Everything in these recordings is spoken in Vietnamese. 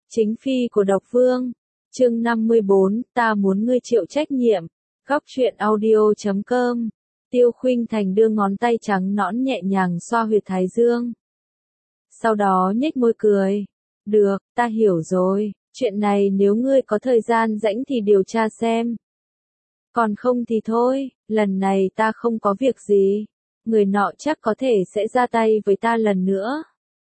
Chính phi của độc vương. Chương 54, ta muốn ngươi chịu trách nhiệm. Góc truyện audio.com. Tiêu Khuynh Thành đưa ngón tay trắng nõn nhẹ nhàng xoa huyệt thái dương. Sau đó nhếch môi cười. Được, ta hiểu rồi, chuyện này nếu ngươi có thời gian rảnh thì điều tra xem. Còn không thì thôi, lần này ta không có việc gì. Người nọ chắc có thể sẽ ra tay với ta lần nữa.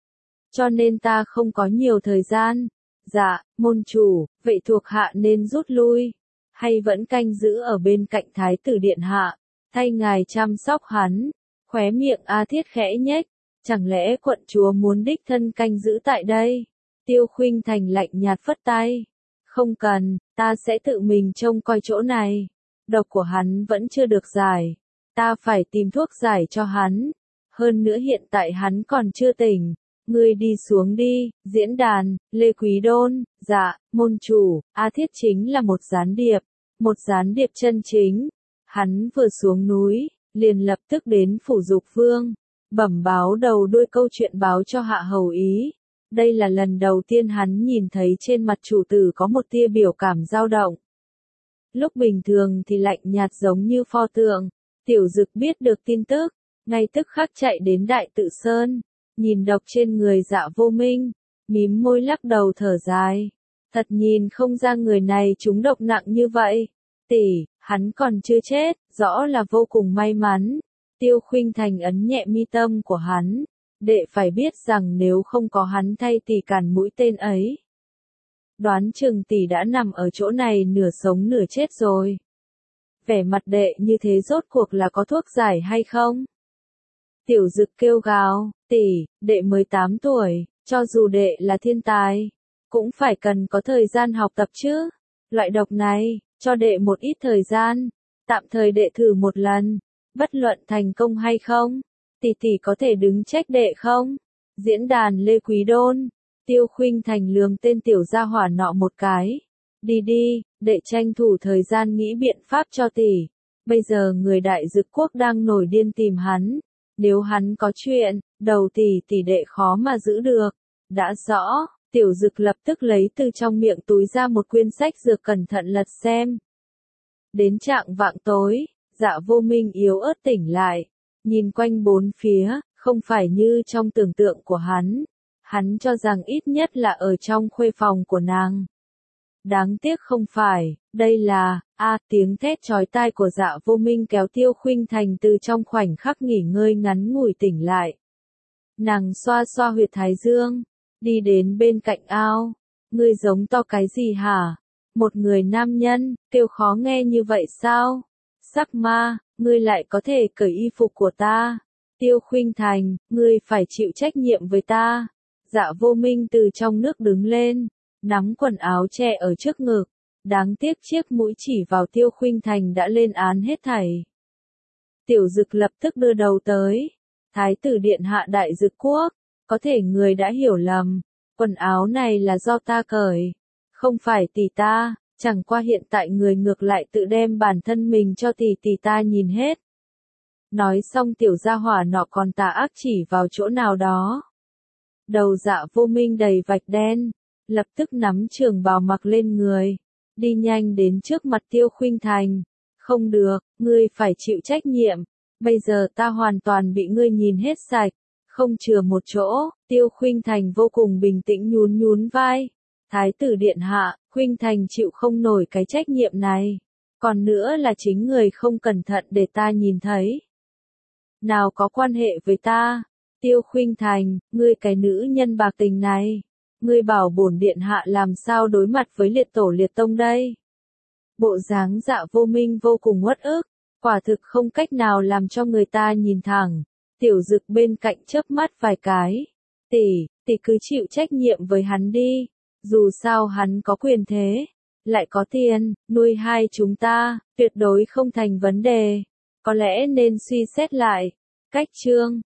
Cho nên ta không có nhiều thời gian. Dạ, môn chủ, vậy thuộc hạ nên rút lui. Hay vẫn canh giữ ở bên cạnh thái tử điện hạ, thay ngài chăm sóc hắn. Khóe miệng A Thiết khẽ nhếch. Chẳng lẽ quận chúa muốn đích thân canh giữ tại đây? Tiêu Khuynh Thành lạnh nhạt phất tay. Không cần, ta sẽ tự mình trông coi chỗ này. Độc của hắn vẫn chưa được giải. Ta phải tìm thuốc giải cho hắn. Hơn nữa hiện tại hắn còn chưa tỉnh. Ngươi đi xuống đi, diễn đàn, Lê Quý Đôn. Dạ, môn chủ, A Thiết chính là một gián điệp. Một gián điệp chân chính. Hắn vừa xuống núi, liền lập tức đến phủ Dục Vương. Bẩm báo đầu đuôi câu chuyện báo cho hạ hầu ý. Đây là lần đầu tiên hắn nhìn thấy trên mặt chủ tử có một tia biểu cảm dao động. Lúc bình thường thì lạnh nhạt giống như pho tượng. Tiểu Dực biết được tin tức, ngay tức khắc chạy đến Đại Tự Sơn, nhìn độc trên người Dạ Vô Minh, mím môi lắc đầu thở dài. Thật nhìn không ra người này trúng độc nặng như vậy. Tỷ, hắn còn chưa chết, rõ là vô cùng may mắn. Tiêu Khuynh Thành ấn nhẹ mi tâm của hắn. Đệ phải biết rằng nếu không có hắn thay tỷ cản mũi tên ấy, đoán chừng tỷ đã nằm ở chỗ này nửa sống nửa chết rồi. Vẻ mặt đệ như thế rốt cuộc là có thuốc giải hay không? Tiểu Dực kêu gào, tỷ, đệ mới 8 tuổi, cho dù đệ là thiên tài, cũng phải cần có thời gian học tập chứ. Loại độc này, cho đệ một ít thời gian, tạm thời đệ thử một lần, bất luận thành công hay không, tỷ có thể đứng trách đệ không? Diễn đàn Lê Quý Đôn. Tiêu Khuynh Thành lườm tên tiểu gia hỏa nọ một cái. Đi đi, đệ tranh thủ thời gian nghĩ biện pháp cho tỷ. Bây giờ người Đại Dực quốc đang nổi điên tìm hắn. Nếu hắn có chuyện, đầu tỷ đệ khó mà giữ được. Đã rõ, Tiểu Dực lập tức lấy từ trong miệng túi ra một quyển sách dược cẩn thận lật xem. Đến trạng vạng tối, Dạ Vô Minh yếu ớt tỉnh lại. Nhìn quanh bốn phía, không phải như trong tưởng tượng của hắn. Hắn cho rằng ít nhất là ở trong khuê phòng của nàng. Đáng tiếc không phải, đây là, tiếng thét chói tai của Dạ Vô Minh kéo Tiêu Khuynh Thành từ trong khoảnh khắc nghỉ ngơi ngắn ngủi tỉnh lại. Nàng xoa xoa huyệt thái dương, đi đến bên cạnh ao. Ngươi giống to cái gì hả? Một người nam nhân, kêu khó nghe như vậy sao? Sắc ma, ngươi lại có thể cởi y phục của ta. Tiêu Khuynh Thành, ngươi phải chịu trách nhiệm với ta. Dạ Vô Minh từ trong nước đứng lên, nắm quần áo che ở trước ngực. Đáng tiếc chiếc mũi chỉ vào Tiêu Khuynh Thành đã lên án hết thảy. Tiểu Dực lập tức đưa đầu tới. Thái tử điện hạ Đại Dực quốc, có thể người đã hiểu lầm. Quần áo này là do ta cởi, không phải tỷ ta. Chẳng qua hiện tại người ngược lại tự đem bản thân mình cho tỷ ta nhìn hết. Nói xong tiểu gia hỏa nọ còn tà ác chỉ vào chỗ nào đó. Đầu Dạ Vô Minh đầy vạch đen, lập tức nắm trường bào mặc lên người, đi nhanh đến trước mặt Tiêu Khuynh Thành. Không được, ngươi phải chịu trách nhiệm, bây giờ ta hoàn toàn bị ngươi nhìn hết sạch, không chừa một chỗ. Tiêu Khuynh Thành vô cùng bình tĩnh nhún vai. Thái tử điện hạ, Khuynh Thành chịu không nổi cái trách nhiệm này. Còn nữa là chính người không cẩn thận để ta nhìn thấy. Nào có quan hệ với ta. Tiêu Khuynh Thành, ngươi cái nữ nhân bạc tình này. Ngươi bảo bổn điện hạ làm sao đối mặt với liệt tổ liệt tông đây. Bộ dáng Dạ Vô Minh vô cùng uất ức. Quả thực không cách nào làm cho người ta nhìn thẳng. Tiểu Dực bên cạnh chớp mắt vài cái. Tỷ cứ chịu trách nhiệm với hắn đi. Dù sao hắn có quyền thế, lại có tiền, nuôi hai chúng ta, tuyệt đối không thành vấn đề. Có lẽ nên suy xét lại. Cách chương